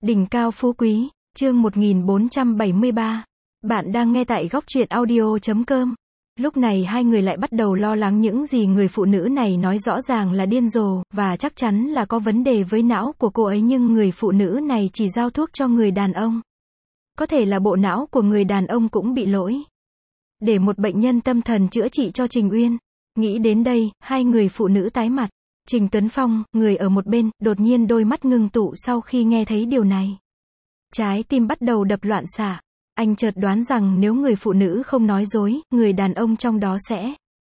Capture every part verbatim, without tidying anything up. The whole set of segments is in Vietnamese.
Đỉnh cao phú quý, chương một nghìn bốn trăm bảy mươi ba. Bạn đang nghe tại góc truyện audio chấm com. Lúc này hai người lại bắt đầu lo lắng những gì người phụ nữ này nói rõ ràng là điên rồ, và chắc chắn là có vấn đề với não của cô ấy, nhưng người phụ nữ này chỉ giao thuốc cho người đàn ông. Có thể là bộ não của người đàn ông cũng bị lỗi. Để một bệnh nhân tâm thần chữa trị cho Trình Uyên. Nghĩ đến đây, hai người phụ nữ tái mặt. Trình Tuấn Phong, người ở một bên, đột nhiên đôi mắt ngưng tụ sau khi nghe thấy điều này. Trái tim bắt đầu đập loạn xạ. Anh chợt đoán rằng nếu người phụ nữ không nói dối, người đàn ông trong đó sẽ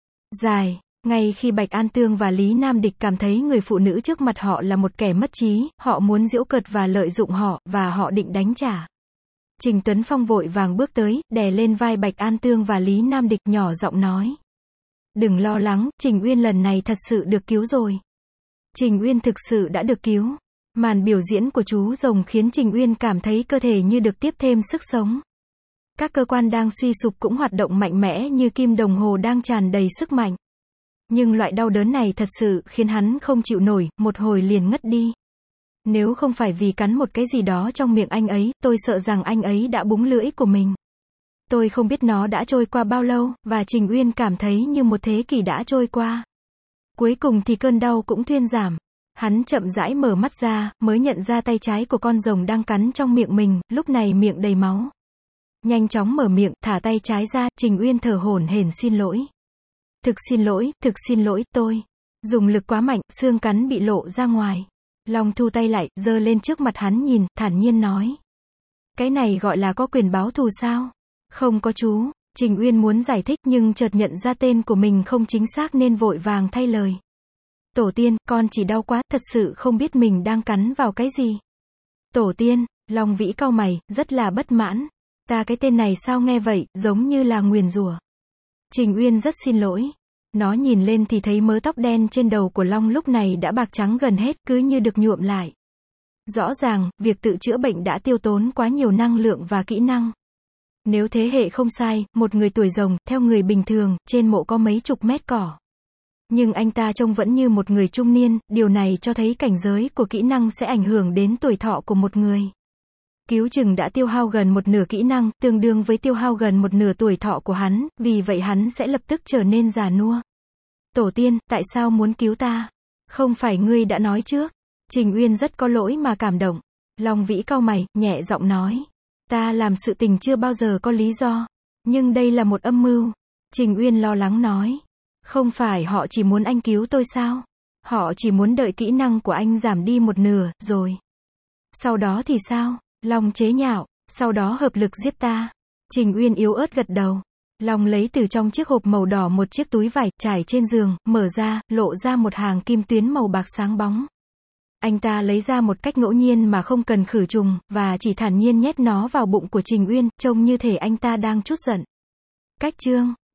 dài. Ngay khi Bạch An Tương và Lý Nam Địch cảm thấy người phụ nữ trước mặt họ là một kẻ mất trí, họ muốn giễu cợt và lợi dụng họ, và họ định đánh trả. Trình Tuấn Phong vội vàng bước tới, đè lên vai Bạch An Tương và Lý Nam Địch, nhỏ giọng nói. Đừng lo lắng, Trình Uyên lần này thật sự được cứu rồi. Trình Uyên thực sự đã được cứu. Màn biểu diễn của chú rồng khiến Trình Uyên cảm thấy cơ thể như được tiếp thêm sức sống. Các cơ quan đang suy sụp cũng hoạt động mạnh mẽ như kim đồng hồ đang tràn đầy sức mạnh. Nhưng loại đau đớn này thật sự khiến hắn không chịu nổi, một hồi liền ngất đi. Nếu không phải vì cắn một cái gì đó trong miệng anh ấy, tôi sợ rằng anh ấy đã búng lưỡi của mình. Tôi không biết nó đã trôi qua bao lâu, và Trình Uyên cảm thấy như một thế kỷ đã trôi qua. Cuối cùng thì cơn đau cũng thuyên giảm. Hắn chậm rãi mở mắt ra, mới nhận ra tay trái của con rồng đang cắn trong miệng mình, lúc này miệng đầy máu. Nhanh chóng mở miệng, thả tay trái ra, Trình Uyên thở hổn hển xin lỗi. Thực xin lỗi, thực xin lỗi, tôi dùng lực quá mạnh, xương cắn bị lộ ra ngoài. Long thu tay lại, giơ lên trước mặt hắn nhìn, thản nhiên nói. Cái này gọi là có quyền báo thù sao? Không có chú. Trình Uyên muốn giải thích nhưng chợt nhận ra tên của mình không chính xác nên vội vàng thay lời. Tổ tiên, con chỉ đau quá, thật sự không biết mình đang cắn vào cái gì. Tổ tiên, Long Vĩ cau mày, rất là bất mãn. Ta cái tên này sao nghe vậy, giống như là nguyền rủa. Trình Uyên rất xin lỗi. Nó nhìn lên thì thấy mớ tóc đen trên đầu của Long lúc này đã bạc trắng gần hết, cứ như được nhuộm lại. Rõ ràng, việc tự chữa bệnh đã tiêu tốn quá nhiều năng lượng và kỹ năng. Nếu thế hệ không sai, một người tuổi rồng, theo người bình thường, trên mộ có mấy chục mét cỏ. Nhưng anh ta trông vẫn như một người trung niên, điều này cho thấy cảnh giới của kỹ năng sẽ ảnh hưởng đến tuổi thọ của một người. Cứu chừng đã tiêu hao gần một nửa kỹ năng, tương đương với tiêu hao gần một nửa tuổi thọ của hắn, vì vậy hắn sẽ lập tức trở nên già nua. Tổ tiên, tại sao muốn cứu ta? Không phải ngươi đã nói trước. Trình Uyên rất có lỗi mà cảm động. Long Vĩ cau mày, nhẹ giọng nói. Ta làm sự tình chưa bao giờ có lý do. Nhưng đây là một âm mưu. Trình Uyên lo lắng nói. Không phải họ chỉ muốn anh cứu tôi sao? Họ chỉ muốn đợi kỹ năng của anh giảm đi một nửa, rồi. Sau đó thì sao? Long chế nhạo. Sau đó hợp lực giết ta. Trình Uyên yếu ớt gật đầu. Long lấy từ trong chiếc hộp màu đỏ một chiếc túi vải, trải trên giường, mở ra, lộ ra một hàng kim tuyến màu bạc sáng bóng. Anh ta lấy ra một cách ngẫu nhiên mà không cần khử trùng, và chỉ thản nhiên nhét nó vào bụng của Trình Uyên, trông như thể anh ta đang trút giận. Cách chương